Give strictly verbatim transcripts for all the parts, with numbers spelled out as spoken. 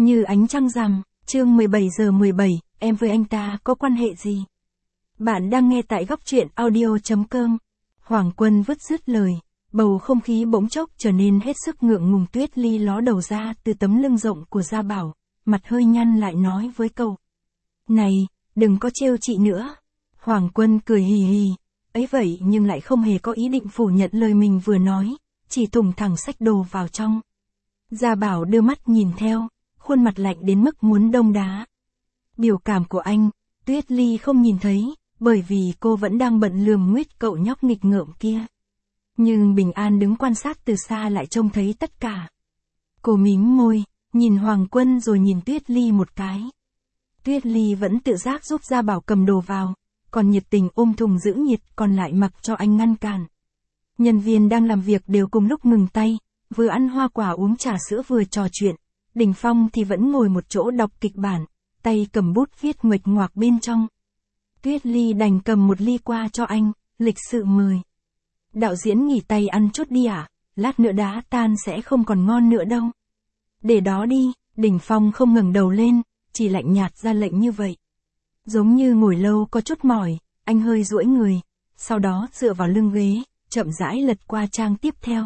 Như ánh trăng rằm, chương mười bảy giờ mười bảy, em với anh ta có quan hệ gì? Bạn đang nghe tại góc truyện audio chấm com. Hoàng Quân vứt dứt lời, bầu không khí bỗng chốc trở nên hết sức ngượng ngùng. Tuyết Ly ló đầu ra từ tấm lưng rộng của Gia Bảo, mặt hơi nhăn lại nói với cậu. Này, đừng có trêu chị nữa. Hoàng Quân cười hì hì, ấy vậy nhưng lại không hề có ý định phủ nhận lời mình vừa nói, chỉ thủng thẳng xách đồ vào trong. Gia Bảo đưa mắt nhìn theo, khuôn mặt lạnh đến mức muốn đông đá. Biểu cảm của anh, Tuyết Ly không nhìn thấy, bởi vì cô vẫn đang bận lườm nguýt cậu nhóc nghịch ngợm kia. Nhưng Bình An đứng quan sát từ xa lại trông thấy tất cả. Cô mím môi, nhìn Hoàng Quân rồi nhìn Tuyết Ly một cái. Tuyết Ly vẫn tự giác giúp Gia Bảo cầm đồ vào, còn nhiệt tình ôm thùng giữ nhiệt còn lại mặc cho anh ngăn cản. Nhân viên đang làm việc đều cùng lúc ngừng tay, vừa ăn hoa quả uống trà sữa vừa trò chuyện. Đình Phong thì vẫn ngồi một chỗ đọc kịch bản, tay cầm bút viết nguệch ngoạc bên trong. Tuyết Ly đành cầm một ly qua cho anh, lịch sự mời. Đạo diễn nghỉ tay ăn chút đi à, lát nữa đá tan sẽ không còn ngon nữa đâu. Để đó đi, Đình Phong không ngẩng đầu lên, chỉ lạnh nhạt ra lệnh như vậy. Giống như ngồi lâu có chút mỏi, anh hơi duỗi người, sau đó dựa vào lưng ghế, chậm rãi lật qua trang tiếp theo.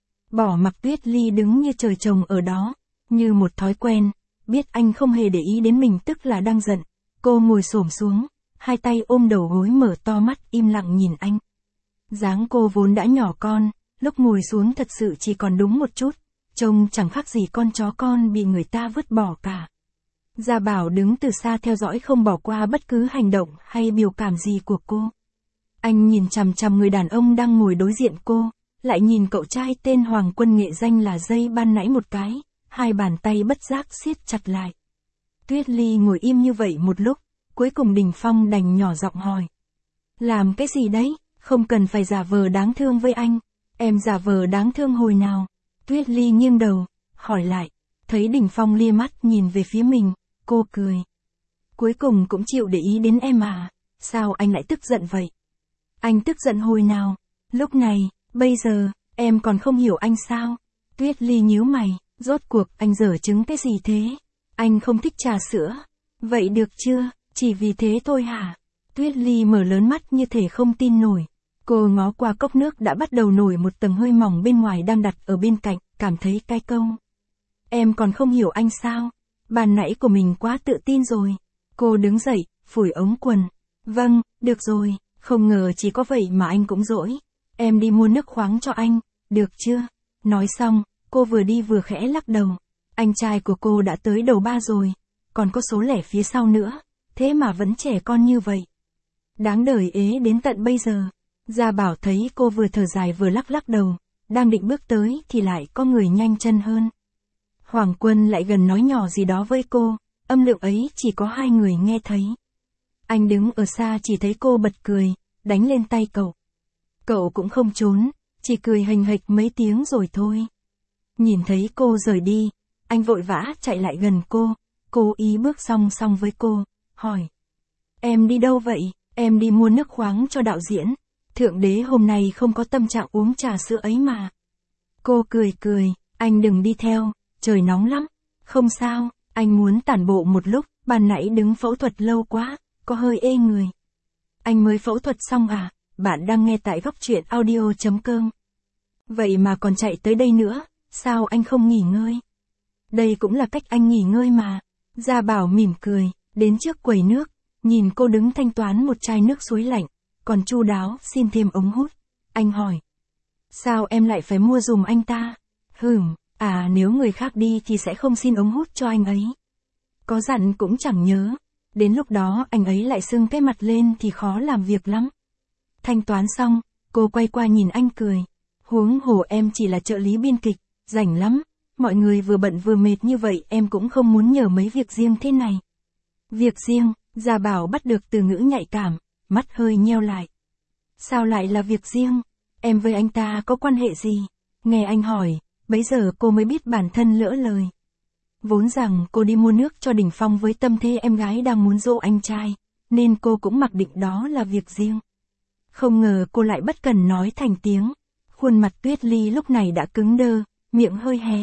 Bỏ mặc Tuyết Ly đứng như trời trồng ở đó, như một thói quen, biết anh không hề để ý đến mình tức là đang giận. Cô ngồi xổm xuống, hai tay ôm đầu gối mở to mắt im lặng nhìn anh. Dáng cô vốn đã nhỏ con, lúc ngồi xuống thật sự chỉ còn đúng một chút, trông chẳng khác gì con chó con bị người ta vứt bỏ cả. Gia Bảo đứng từ xa theo dõi không bỏ qua bất cứ hành động hay biểu cảm gì của cô. Anh nhìn chằm chằm người đàn ông đang ngồi đối diện cô, lại nhìn cậu trai tên Hoàng Quân nghệ danh là Dây ban nãy một cái, hai bàn tay bất giác siết chặt lại. Tuyết Ly ngồi im như vậy một lúc, cuối cùng Đình Phong đành nhỏ giọng hỏi. Làm cái gì đấy, không cần phải giả vờ đáng thương với anh, em giả vờ đáng thương hồi nào? Tuyết Ly nghiêng đầu, hỏi lại, thấy Đình Phong lia mắt nhìn về phía mình, cô cười. Cuối cùng cũng chịu để ý đến em à, sao anh lại tức giận vậy? Anh tức giận hồi nào? Lúc này, bây giờ, em còn không hiểu anh sao? Tuyết Ly nhíu mày, rốt cuộc anh dở chứng cái gì thế? Anh không thích trà sữa. Vậy được chưa, chỉ vì thế thôi hả? Tuyết Ly mở lớn mắt như thể không tin nổi. Cô ngó qua cốc nước đã bắt đầu nổi một tầng hơi mỏng bên ngoài đang đặt ở bên cạnh, cảm thấy cay câu. Em còn không hiểu anh sao? Bàn nãy của mình quá tự tin rồi. Cô đứng dậy, phủi ống quần. Vâng, được rồi, không ngờ chỉ có vậy mà anh cũng dỗi. Em đi mua nước khoáng cho anh, được chưa? Nói xong, cô vừa đi vừa khẽ lắc đầu. Anh trai của cô đã tới đầu ba rồi, còn có số lẻ phía sau nữa, thế mà vẫn trẻ con như vậy. Đáng đời ế đến tận bây giờ. Gia Bảo thấy cô vừa thở dài vừa lắc lắc đầu, đang định bước tới thì lại có người nhanh chân hơn. Hoàng Quân lại gần nói nhỏ gì đó với cô, âm lượng ấy chỉ có hai người nghe thấy. Anh đứng ở xa chỉ thấy cô bật cười, đánh lên tay cậu. Cậu cũng không trốn, chỉ cười hềnh hệch mấy tiếng rồi thôi. Nhìn thấy cô rời đi, anh vội vã chạy lại gần cô, cố ý bước song song với cô, hỏi. Em đi đâu vậy? Em đi mua nước khoáng cho đạo diễn. Thượng đế hôm nay không có tâm trạng uống trà sữa ấy mà. Cô cười cười, anh đừng đi theo, trời nóng lắm. Không sao, anh muốn tản bộ một lúc, ban nãy đứng phẫu thuật lâu quá, có hơi ê người. Anh mới phẫu thuật xong à? Bạn đang nghe tại góc truyện audio chấm com. Vậy mà còn chạy tới đây nữa, sao anh không nghỉ ngơi? Đây cũng là cách anh nghỉ ngơi mà. Gia Bảo mỉm cười, đến trước quầy nước, nhìn cô đứng thanh toán một chai nước suối lạnh, còn chu đáo xin thêm ống hút. Anh hỏi. Sao em lại phải mua dùm anh ta? Hửm, à nếu người khác đi thì sẽ không xin ống hút cho anh ấy. Có dặn cũng chẳng nhớ. Đến lúc đó anh ấy lại sưng cái mặt lên thì khó làm việc lắm. Thanh toán xong, cô quay qua nhìn anh cười. Huống hồ em chỉ là trợ lý biên kịch, rảnh lắm. Mọi người vừa bận vừa mệt như vậy em cũng không muốn nhờ mấy việc riêng thế này. Việc riêng, Gia Bảo bắt được từ ngữ nhạy cảm, mắt hơi nheo lại. Sao lại là việc riêng? Em với anh ta có quan hệ gì? Nghe anh hỏi, bấy giờ cô mới biết bản thân lỡ lời. Vốn rằng cô đi mua nước cho Đình Phong với tâm thế em gái đang muốn dỗ anh trai, nên cô cũng mặc định đó là việc riêng. Không ngờ cô lại bất cần nói thành tiếng. Khuôn mặt Tuyết Ly lúc này đã cứng đơ, miệng hơi hé,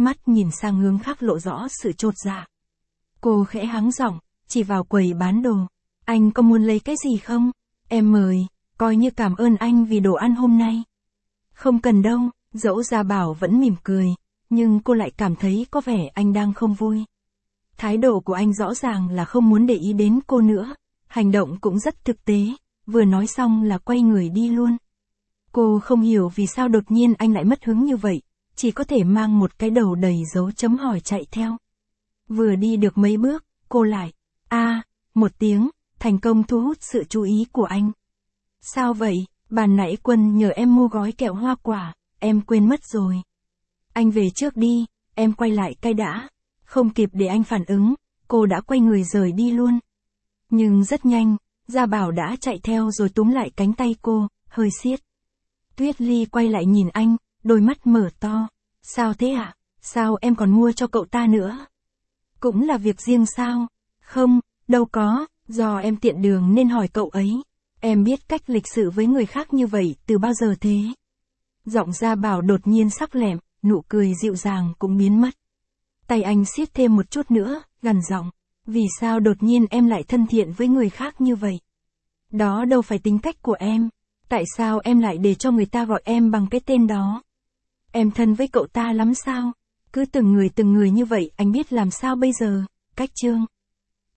mắt nhìn sang hướng khác lộ rõ sự chột dạ. Cô khẽ hắng giọng, chỉ vào quầy bán đồ. Anh có muốn lấy cái gì không? Em mời, coi như cảm ơn anh vì đồ ăn hôm nay. Không cần đâu, dẫu Gia Bảo vẫn mỉm cười, nhưng cô lại cảm thấy có vẻ anh đang không vui. Thái độ của anh rõ ràng là không muốn để ý đến cô nữa, hành động cũng rất thực tế, vừa nói xong là quay người đi luôn. Cô không hiểu vì sao đột nhiên anh lại mất hứng như vậy, chỉ có thể mang một cái đầu đầy dấu chấm hỏi chạy theo. Vừa đi được mấy bước, cô lại, a à, một tiếng, thành công thu hút sự chú ý của anh. Sao vậy, ban nãy Quân nhờ em mua gói kẹo hoa quả, em quên mất rồi. Anh về trước đi, em quay lại cái đã. Không kịp để anh phản ứng, cô đã quay người rời đi luôn. Nhưng rất nhanh, Gia Bảo đã chạy theo rồi túm lại cánh tay cô, hơi siết. Tuyết Ly quay lại nhìn anh, đôi mắt mở to. Sao thế ạ? À? Sao em còn mua cho cậu ta nữa? Cũng là việc riêng sao? Không, đâu có, do em tiện đường nên hỏi cậu ấy. Em biết cách lịch sự với người khác như vậy từ bao giờ thế? Giọng Gia Bảo đột nhiên sắc lẹm, nụ cười dịu dàng cũng biến mất. Tay anh siết thêm một chút nữa, gằn giọng. Vì sao đột nhiên em lại thân thiện với người khác như vậy? Đó đâu phải tính cách của em. Tại sao em lại để cho người ta gọi em bằng cái tên đó? Em thân với cậu ta lắm sao? Cứ từng người từng người như vậy anh biết làm sao bây giờ? Cách Trương.